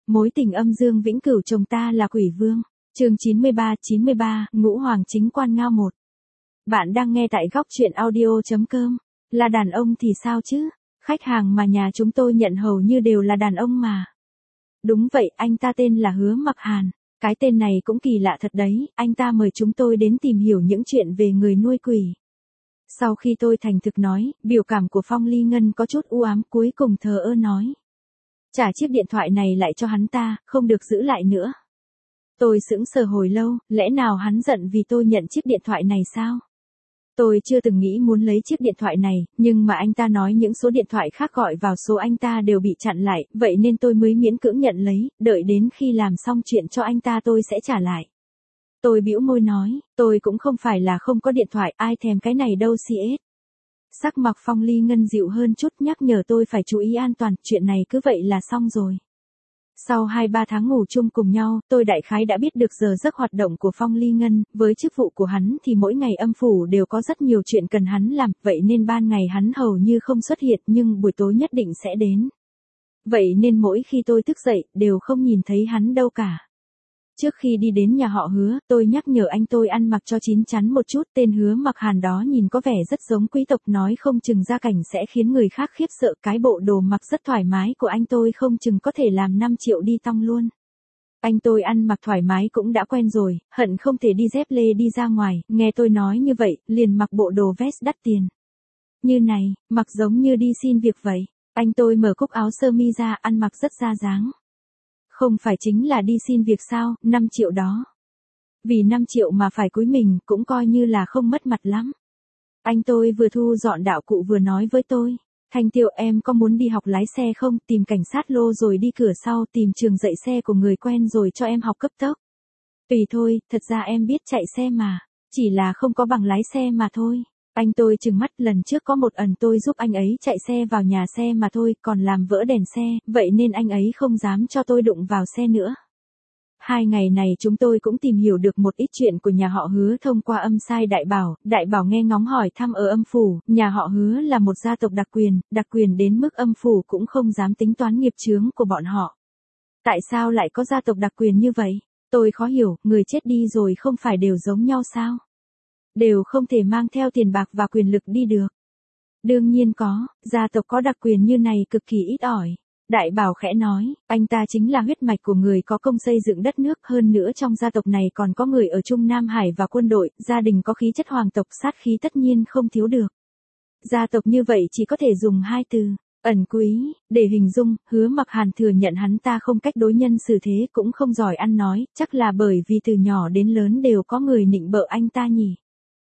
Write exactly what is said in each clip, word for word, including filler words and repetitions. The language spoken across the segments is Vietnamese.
mối tình âm dương vĩnh cửu chồng ta là quỷ vương. Chương chín mươi ba, chín mươi ba, Ngũ Hoàng chính quan ngao một. Bạn đang nghe tại góc truyện audio.com. Là đàn ông thì sao chứ? Khách hàng mà nhà chúng tôi nhận hầu như đều là đàn ông mà. Đúng vậy, anh ta tên là Hứa Mặc Hàn. Cái tên này cũng kỳ lạ thật đấy, anh ta mời chúng tôi đến tìm hiểu những chuyện về người nuôi quỷ. Sau khi tôi thành thực nói, biểu cảm của Phong Ly Ngân có chút u ám, cuối cùng thờ ơ nói. Trả chiếc điện thoại này lại cho hắn ta, không được giữ lại nữa. Tôi sững sờ hồi lâu, lẽ nào hắn giận vì tôi nhận chiếc điện thoại này sao? Tôi chưa từng nghĩ muốn lấy chiếc điện thoại này, nhưng mà anh ta nói những số điện thoại khác gọi vào số anh ta đều bị chặn lại, vậy nên tôi mới miễn cưỡng nhận lấy, đợi đến khi làm xong chuyện cho anh ta tôi sẽ trả lại. Tôi bĩu môi nói, tôi cũng không phải là không có điện thoại, ai thèm cái này đâu xê ét. Sắc mặt Phong Ly Ngân dịu hơn chút, nhắc nhở tôi phải chú ý an toàn, chuyện này cứ vậy là xong rồi. Sau hai ba tháng ngủ chung cùng nhau, tôi đại khái đã biết được giờ giấc hoạt động của Phong Ly Ngân, với chức vụ của hắn thì mỗi ngày âm phủ đều có rất nhiều chuyện cần hắn làm, vậy nên ban ngày hắn hầu như không xuất hiện nhưng buổi tối nhất định sẽ đến. Vậy nên mỗi khi tôi thức dậy, đều không nhìn thấy hắn đâu cả. Trước khi đi đến nhà họ Hứa, tôi nhắc nhở anh tôi ăn mặc cho chín chắn một chút, tên Hứa Mặc Hàn đó nhìn có vẻ rất giống quý tộc, nói không chừng gia cảnh sẽ khiến người khác khiếp sợ, cái bộ đồ mặc rất thoải mái của anh tôi không chừng có thể làm năm triệu đi tong luôn. Anh tôi ăn mặc thoải mái cũng đã quen rồi, hận không thể đi dép lê đi ra ngoài, nghe tôi nói như vậy, liền mặc bộ đồ vest đắt tiền. Như này, mặc giống như đi xin việc vậy. Anh tôi mở cúc áo sơ mi ra, ăn mặc rất ra dáng. Không phải chính là đi xin việc sao, năm triệu đó. Vì năm triệu mà phải cúi mình cũng coi như là không mất mặt lắm. Anh tôi vừa thu dọn đạo cụ vừa nói với tôi. Thanh Tiêu, em có muốn đi học lái xe không, tìm cảnh sát lô rồi đi cửa sau tìm trường dạy xe của người quen rồi cho em học cấp tốc. Tùy thôi, thật ra em biết chạy xe mà. Chỉ là không có bằng lái xe mà thôi. Anh tôi trừng mắt, lần trước có một ẩn tôi giúp anh ấy chạy xe vào nhà xe mà thôi, còn làm vỡ đèn xe, vậy nên anh ấy không dám cho tôi đụng vào xe nữa. Hai ngày này chúng tôi cũng tìm hiểu được một ít chuyện của nhà họ Hứa thông qua âm sai Đại Bảo. Đại Bảo nghe ngóng hỏi thăm ở âm phủ, nhà họ Hứa là một gia tộc đặc quyền, đặc quyền đến mức âm phủ cũng không dám tính toán nghiệp chướng của bọn họ. Tại sao lại có gia tộc đặc quyền như vậy? Tôi khó hiểu, người chết đi rồi không phải đều giống nhau sao? Đều không thể mang theo tiền bạc và quyền lực đi được. Đương nhiên có, gia tộc có đặc quyền như này cực kỳ ít ỏi. Đại Bảo khẽ nói, anh ta chính là huyết mạch của người có công xây dựng đất nước, hơn nữa trong gia tộc này còn có người ở Trung Nam Hải và quân đội, gia đình có khí chất hoàng tộc, sát khí tất nhiên không thiếu được. Gia tộc như vậy chỉ có thể dùng hai từ, ẩn quý, để hình dung. Hứa Mặc Hàn thừa nhận hắn ta không cách đối nhân xử thế, cũng không giỏi ăn nói, chắc là bởi vì từ nhỏ đến lớn đều có người nịnh bợ anh ta nhỉ.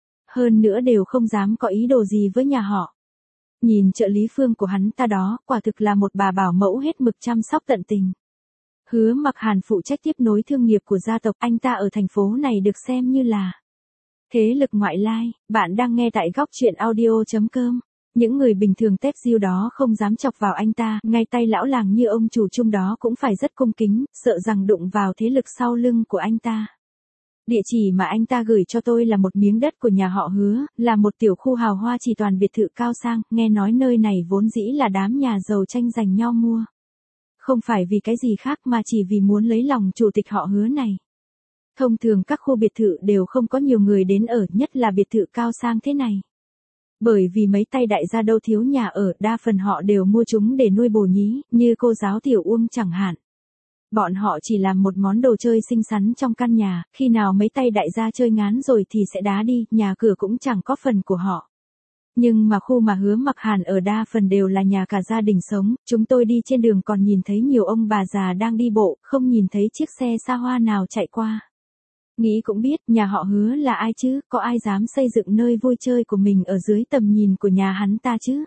Hơn nữa đều không dám có ý đồ gì với nhà họ. Nhìn trợ lý Phương của hắn ta đó, quả thực là một bà bảo mẫu hết mực chăm sóc tận tình. Hứa Mặc Hàn phụ trách tiếp nối thương nghiệp của gia tộc, anh ta ở thành phố này được xem như là thế lực ngoại lai. Bạn đang nghe tại góc truyện audio.com. Những người bình thường tép diêu đó không dám chọc vào anh ta, ngay tay lão làng như ông chủ chung đó cũng phải rất cung kính, sợ rằng đụng vào thế lực sau lưng của anh ta. Địa chỉ mà anh ta gửi cho tôi là một miếng đất của nhà họ Hứa, là một tiểu khu hào hoa chỉ toàn biệt thự cao sang, nghe nói nơi này vốn dĩ là đám nhà giàu tranh giành nhau mua. Không phải vì cái gì khác mà chỉ vì muốn lấy lòng chủ tịch họ Hứa này. Thông thường các khu biệt thự đều không có nhiều người đến ở, nhất là biệt thự cao sang thế này. Bởi vì mấy tay đại gia đâu thiếu nhà ở, đa phần họ đều mua chúng để nuôi bồ nhí, như cô giáo Tiểu Uông chẳng hạn. Bọn họ chỉ làm một món đồ chơi xinh xắn trong căn nhà, khi nào mấy tay đại gia chơi ngán rồi thì sẽ đá đi, nhà cửa cũng chẳng có phần của họ. Nhưng mà khu mà Hứa Mặc Hàn ở đa phần đều là nhà cả gia đình sống, chúng tôi đi trên đường còn nhìn thấy nhiều ông bà già đang đi bộ, không nhìn thấy chiếc xe xa hoa nào chạy qua. Nghĩ cũng biết, nhà họ Hứa là ai chứ, có ai dám xây dựng nơi vui chơi của mình ở dưới tầm nhìn của nhà hắn ta chứ?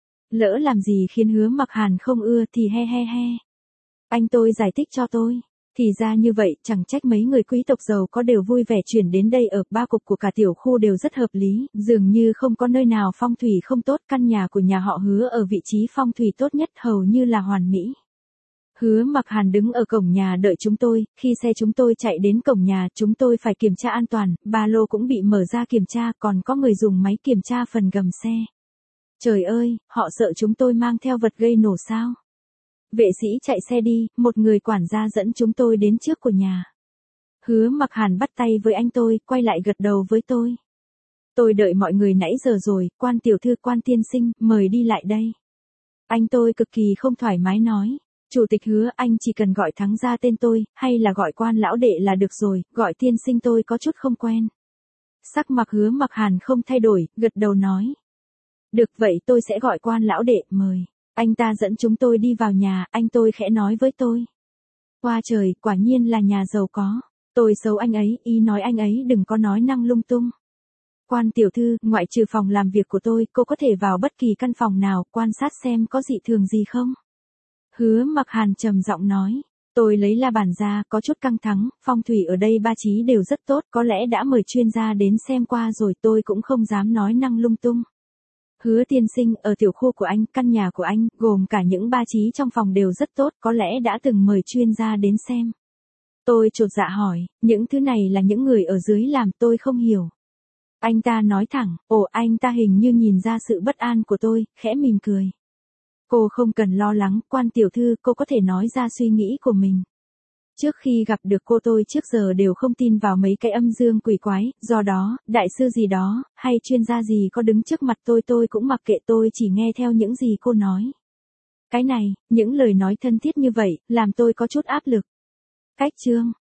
Lỡ làm gì khiến Hứa Mặc Hàn không ưa thì he he he. Anh tôi giải thích cho tôi. Thì ra như vậy, chẳng trách mấy người quý tộc giàu có đều vui vẻ chuyển đến đây ở, ba cục của cả tiểu khu đều rất hợp lý, dường như không có nơi nào phong thủy không tốt, căn nhà của nhà họ Hứa ở vị trí phong thủy tốt nhất, hầu như là hoàn mỹ. Hứa Mặc Hàn đứng ở cổng nhà đợi chúng tôi, khi xe chúng tôi chạy đến cổng nhà, chúng tôi phải kiểm tra an toàn, ba lô cũng bị mở ra kiểm tra, còn có người dùng máy kiểm tra phần gầm xe. Trời ơi, họ sợ chúng tôi mang theo vật gây nổ sao? vệ sĩ chạy xe đi, một người quản gia dẫn chúng tôi đến trước của nhà. Hứa Mặc Hàn bắt tay với anh tôi, quay lại gật đầu với tôi. Tôi đợi mọi người nãy giờ rồi, Quan tiểu thư, Quan tiên sinh, mời đi lại đây. Anh tôi cực kỳ không thoải mái nói. Chủ tịch Hứa, anh chỉ cần gọi Thắng ra tên tôi, hay là gọi Quan lão đệ là được rồi, gọi tiên sinh tôi có chút không quen. Sắc mặt Hứa Mặc Hàn không thay đổi, gật đầu nói. Được vậy tôi sẽ gọi Quan lão đệ, mời. Anh ta dẫn chúng tôi đi vào nhà, anh tôi khẽ nói với tôi. Qua trời, quả nhiên là nhà giàu có. Tôi xấu anh ấy, ý nói anh ấy đừng có nói năng lung tung. Quan tiểu thư, ngoại trừ phòng làm việc của tôi, cô có thể vào bất kỳ căn phòng nào, quan sát xem có dị thường gì không? Hứa Mặc Hàn trầm giọng nói. Tôi lấy la bàn ra, có chút căng thẳng, phong thủy ở đây ba chí đều rất tốt, có lẽ đã mời chuyên gia đến xem qua rồi, tôi cũng không dám nói năng lung tung. Hứa tiên sinh, ở tiểu khu của anh, căn nhà của anh, gồm cả những ba chí trong phòng đều rất tốt, có lẽ đã từng mời chuyên gia đến xem. Tôi chột dạ hỏi, những thứ này là những người ở dưới làm, tôi không hiểu. Anh ta nói thẳng, ồ, anh ta hình như nhìn ra sự bất an của tôi, khẽ mỉm cười. Cô không cần lo lắng, Quan tiểu thư, cô có thể nói ra suy nghĩ của mình. Trước khi gặp được cô tôi trước giờ đều không tin vào mấy cái âm dương quỷ quái, do đó, đại sư gì đó, hay chuyên gia gì có đứng trước mặt tôi tôi cũng mặc kệ, tôi chỉ nghe theo những gì cô nói. Cái này, những lời nói thân thiết như vậy, làm tôi có chút áp lực. Cách chương